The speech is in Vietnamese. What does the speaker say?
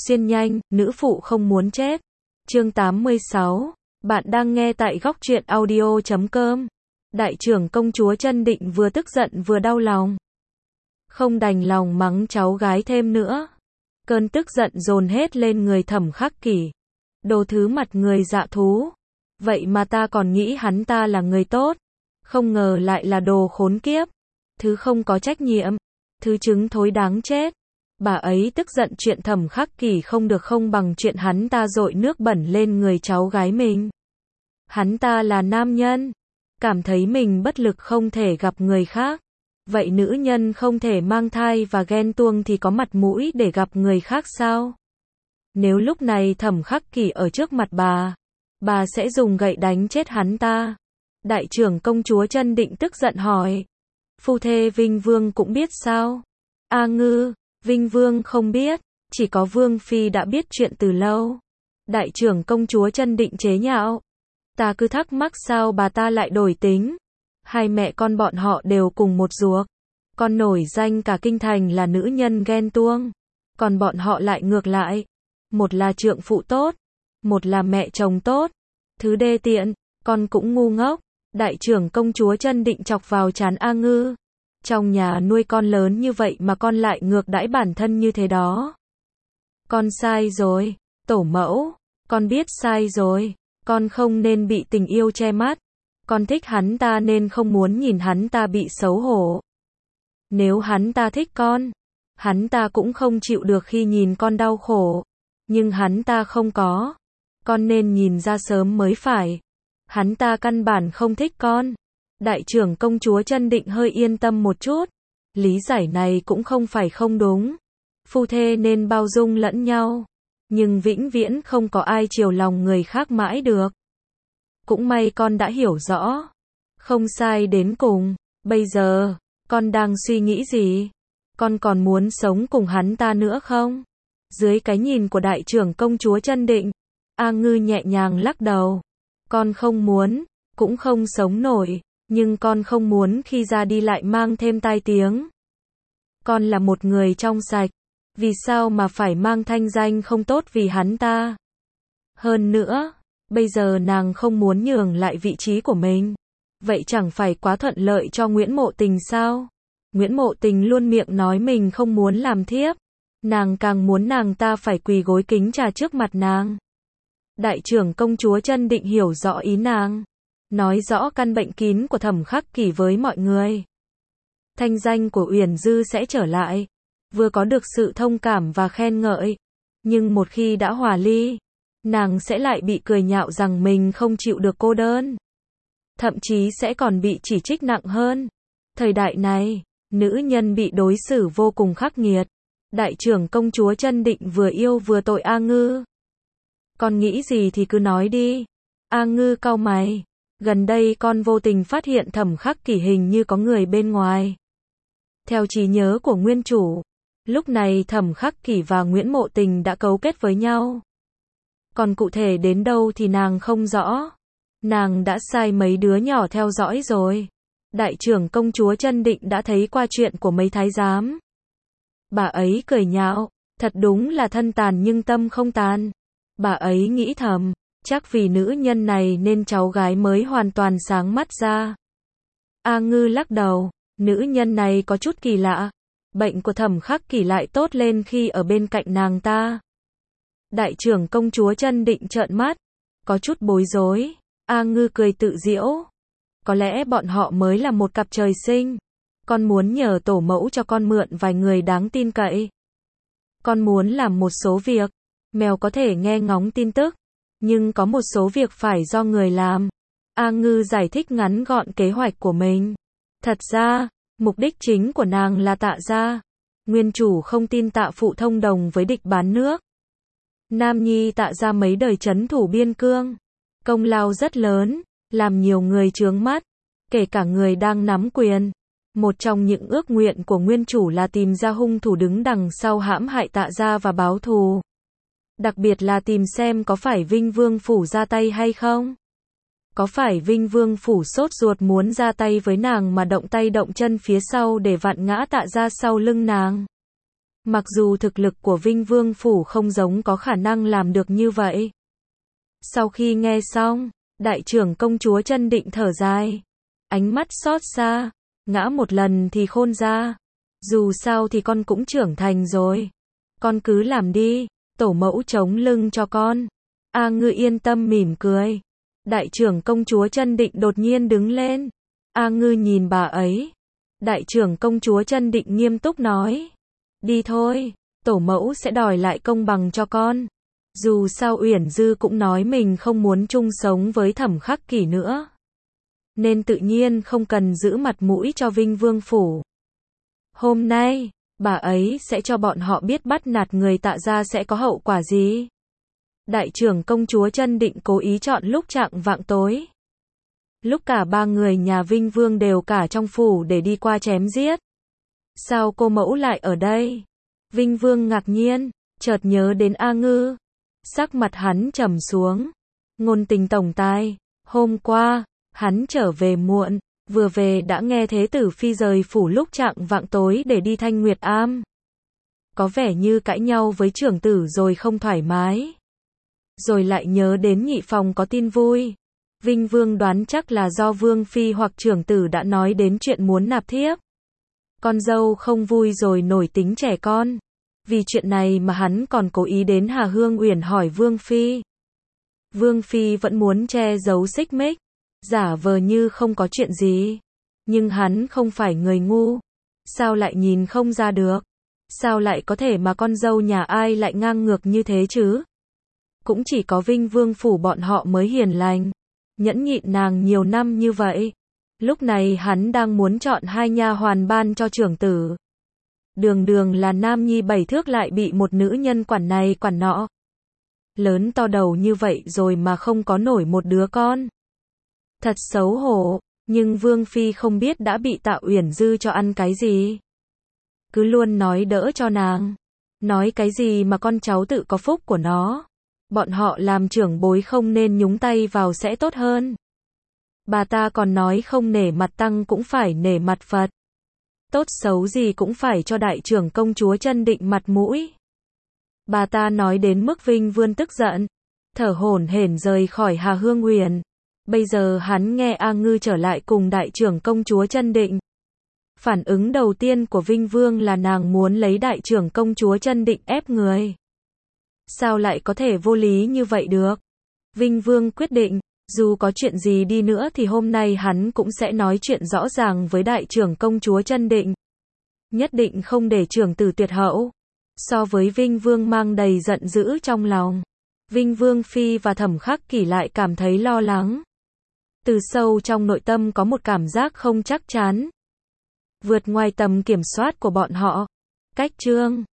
Xuyên nhanh, nữ phụ không muốn chết. Chương 86. Bạn đang nghe tại góc truyện audio.com. Đại trưởng công chúa Chân Định vừa tức giận vừa đau lòng. Không đành lòng mắng cháu gái thêm nữa. Cơn tức giận dồn hết lên người Thẩm Khắc Kỷ. Đồ thứ mặt người dạ thú. Vậy mà ta còn nghĩ hắn ta là người tốt. Không ngờ lại là đồ khốn kiếp. Thứ không có trách nhiệm. Thứ trứng thối đáng chết. Bà ấy tức giận chuyện Thẩm Khắc Kỷ không được không bằng chuyện hắn ta dội nước bẩn lên người cháu gái mình. Hắn ta là nam nhân, cảm thấy mình bất lực không thể gặp người khác. Vậy nữ nhân không thể mang thai và ghen tuông thì có mặt mũi để gặp người khác sao? Nếu lúc này Thẩm Khắc Kỷ ở trước mặt bà sẽ dùng gậy đánh chết hắn ta. Đại trưởng công chúa Chân Định tức giận hỏi. Phu thê Vinh Vương cũng biết sao? A Ngư, Vinh Vương không biết, chỉ có Vương Phi đã biết chuyện từ lâu. Đại trưởng công chúa Chân Định chế nhạo. Ta cứ thắc mắc sao bà ta lại đổi tính. Hai mẹ con bọn họ đều cùng một ruột. Con nổi danh cả kinh thành là nữ nhân ghen tuông. Còn bọn họ lại ngược lại. Một là trượng phụ tốt, một là mẹ chồng tốt. Thứ đê tiện, con cũng ngu ngốc. Đại trưởng công chúa Chân Định chọc vào trán A Ngư. Trong nhà nuôi con lớn như vậy mà con lại ngược đãi bản thân như thế đó. Con sai rồi, tổ mẫu, con biết sai rồi, con không nên bị tình yêu che mắt. Con thích hắn ta nên không muốn nhìn hắn ta bị xấu hổ. Nếu hắn ta thích con, hắn ta cũng không chịu được khi nhìn con đau khổ. Nhưng hắn ta không có. Con nên nhìn ra sớm mới phải. Hắn ta căn bản không thích con. Đại trưởng công chúa Chân Định hơi yên tâm một chút. Lý giải này cũng không phải không đúng. Phu thê nên bao dung lẫn nhau. Nhưng vĩnh viễn không có ai chiều lòng người khác mãi được. Cũng may con đã hiểu rõ. Không sai đến cùng. Bây giờ, con đang suy nghĩ gì? Con còn muốn sống cùng hắn ta nữa không? Dưới cái nhìn của đại trưởng công chúa Chân Định, A Ngư nhẹ nhàng lắc đầu. Con không muốn, cũng không sống nổi. Nhưng con không muốn khi ra đi lại mang thêm tai tiếng. Con là một người trong sạch. Vì sao mà phải mang thanh danh không tốt vì hắn ta? Hơn nữa, bây giờ nàng không muốn nhường lại vị trí của mình. Vậy chẳng phải quá thuận lợi cho Nguyễn Mộ Tình sao? Nguyễn Mộ Tình luôn miệng nói mình không muốn làm thiếp. Nàng càng muốn nàng ta phải quỳ gối kính trà trước mặt nàng. Đại trưởng công chúa Chân Định hiểu rõ ý nàng. Nói rõ căn bệnh kín của Thẩm Khắc Kỷ với mọi người. Thanh danh của Uyển Dư sẽ trở lại. Vừa có được sự thông cảm và khen ngợi. Nhưng một khi đã hòa ly, nàng sẽ lại bị cười nhạo rằng mình không chịu được cô đơn. Thậm chí sẽ còn bị chỉ trích nặng hơn. Thời đại này, nữ nhân bị đối xử vô cùng khắc nghiệt. Đại trưởng công chúa Chân Định vừa yêu vừa tội A Ngư. Con nghĩ gì thì cứ nói đi. A Ngư cau mày. Gần đây con vô tình phát hiện Thẩm Khắc Kỷ hình như có người bên ngoài. Theo trí nhớ của nguyên chủ, lúc này Thẩm Khắc Kỷ và Nguyễn Mộ Tình đã cấu kết với nhau. Còn cụ thể đến đâu thì nàng không rõ. Nàng đã sai mấy đứa nhỏ theo dõi rồi. Đại trưởng công chúa Chân Định đã thấy qua chuyện của mấy thái giám. Bà ấy cười nhạo, thật đúng là thân tàn nhưng tâm không tàn. Bà ấy nghĩ thầm, chắc vì nữ nhân này nên cháu gái mới hoàn toàn sáng mắt ra. A Ngư lắc đầu, nữ nhân này có chút kỳ lạ. Bệnh của Thẩm Khắc Kỷ lại tốt lên khi ở bên cạnh nàng ta. Đại trưởng công chúa Chân Định trợn mắt, có chút bối rối. A Ngư cười tự giễu. Có lẽ bọn họ mới là một cặp trời sinh. Con muốn nhờ tổ mẫu cho con mượn vài người đáng tin cậy. Con muốn làm một số việc. Mèo có thể nghe ngóng tin tức. Nhưng có một số việc phải do người làm. A Ngư giải thích ngắn gọn kế hoạch của mình. Thật ra, mục đích chính của nàng là Tạ gia. Nguyên chủ không tin Tạ phụ thông đồng với địch bán nước. Nam nhi Tạ gia mấy đời trấn thủ biên cương. Công lao rất lớn, làm nhiều người chướng mắt. Kể cả người đang nắm quyền. Một trong những ước nguyện của nguyên chủ là tìm ra hung thủ đứng đằng sau hãm hại Tạ gia và báo thù. Đặc biệt là tìm xem có phải Vinh Vương Phủ ra tay hay không. Có phải Vinh Vương Phủ sốt ruột muốn ra tay với nàng mà động tay động chân phía sau để vặn ngã Tạ gia sau lưng nàng. Mặc dù thực lực của Vinh Vương Phủ không giống có khả năng làm được như vậy. Sau khi nghe xong, đại trưởng công chúa Chân Định thở dài. Ánh mắt xót xa, ngã một lần thì khôn ra. Dù sao thì con cũng trưởng thành rồi. Con cứ làm đi, tổ mẫu chống lưng cho con. A Ngư yên tâm mỉm cười. Đại trưởng công chúa Chân Định đột nhiên đứng lên. A Ngư nhìn bà ấy. Đại trưởng công chúa Chân Định nghiêm túc nói. Đi thôi, tổ mẫu sẽ đòi lại công bằng cho con. Dù sao Uyển Dư cũng nói mình không muốn chung sống với Thẩm Khắc Kỷ nữa. Nên tự nhiên không cần giữ mặt mũi cho Vinh Vương Phủ. Hôm nay, bà ấy sẽ cho bọn họ biết bắt nạt người Tạ gia sẽ có hậu quả gì. Đại trưởng công chúa Chân Định cố ý chọn lúc chạng vạng tối. Lúc cả ba người nhà Vinh Vương đều cả trong phủ để đi qua chém giết. Sao cô mẫu lại ở đây? Vinh Vương ngạc nhiên, chợt nhớ đến A Ngư. Sắc mặt hắn trầm xuống. Ngôn Tình tổng tài, hôm qua, hắn trở về muộn, vừa về đã nghe Thế tử phi rời phủ lúc chạng vạng tối để đi Thanh Nguyệt Am. Có vẻ như cãi nhau với trưởng tử rồi không thoải mái. Rồi lại nhớ đến nhị phòng có tin vui. Vinh Vương đoán chắc là do Vương phi hoặc trưởng tử đã nói đến chuyện muốn nạp thiếp. Con dâu không vui rồi nổi tính trẻ con. Vì chuyện này mà hắn còn cố ý đến Hà Hương Uyển hỏi Vương phi. Vương phi vẫn muốn che giấu xích mích, giả vờ như không có chuyện gì. Nhưng hắn không phải người ngu. Sao lại nhìn không ra được? Sao lại có thể mà con dâu nhà ai lại ngang ngược như thế chứ? Cũng chỉ có Vinh Vương Phủ bọn họ mới hiền lành, nhẫn nhịn nàng nhiều năm như vậy. Lúc này hắn đang muốn chọn hai nha hoàn ban cho trưởng tử. Đường đường là nam nhi 7 thước lại bị một nữ nhân quản này quản nọ. Lớn to đầu như vậy rồi mà không có nổi một đứa con. Thật xấu hổ, nhưng Vương phi không biết đã bị Tạ Uyển Dư cho ăn cái gì. Cứ luôn nói đỡ cho nàng. Nói cái gì mà con cháu tự có phúc của nó. Bọn họ làm trưởng bối không nên nhúng tay vào sẽ tốt hơn. Bà ta còn nói không nể mặt tăng cũng phải nể mặt Phật. Tốt xấu gì cũng phải cho đại trưởng công chúa Chân Định mặt mũi. Bà ta nói đến mức Vinh Vương tức giận, thở hổn hển rời khỏi Hà Hương Uyển. Bây giờ hắn nghe A Ngư trở lại cùng đại trưởng công chúa Chân Định. Phản ứng đầu tiên của Vinh Vương là nàng muốn lấy đại trưởng công chúa Chân Định ép người. Sao lại có thể vô lý như vậy được? Vinh Vương quyết định, dù có chuyện gì đi nữa thì hôm nay hắn cũng sẽ nói chuyện rõ ràng với đại trưởng công chúa Chân Định. Nhất định không để trưởng tử tuyệt hậu. So với Vinh Vương mang đầy giận dữ trong lòng, Vinh Vương phi và Thẩm Khắc Kỷ lại cảm thấy lo lắng. Từ sâu trong nội tâm có một cảm giác không chắc chắn, vượt ngoài tầm kiểm soát của bọn họ. Cách chương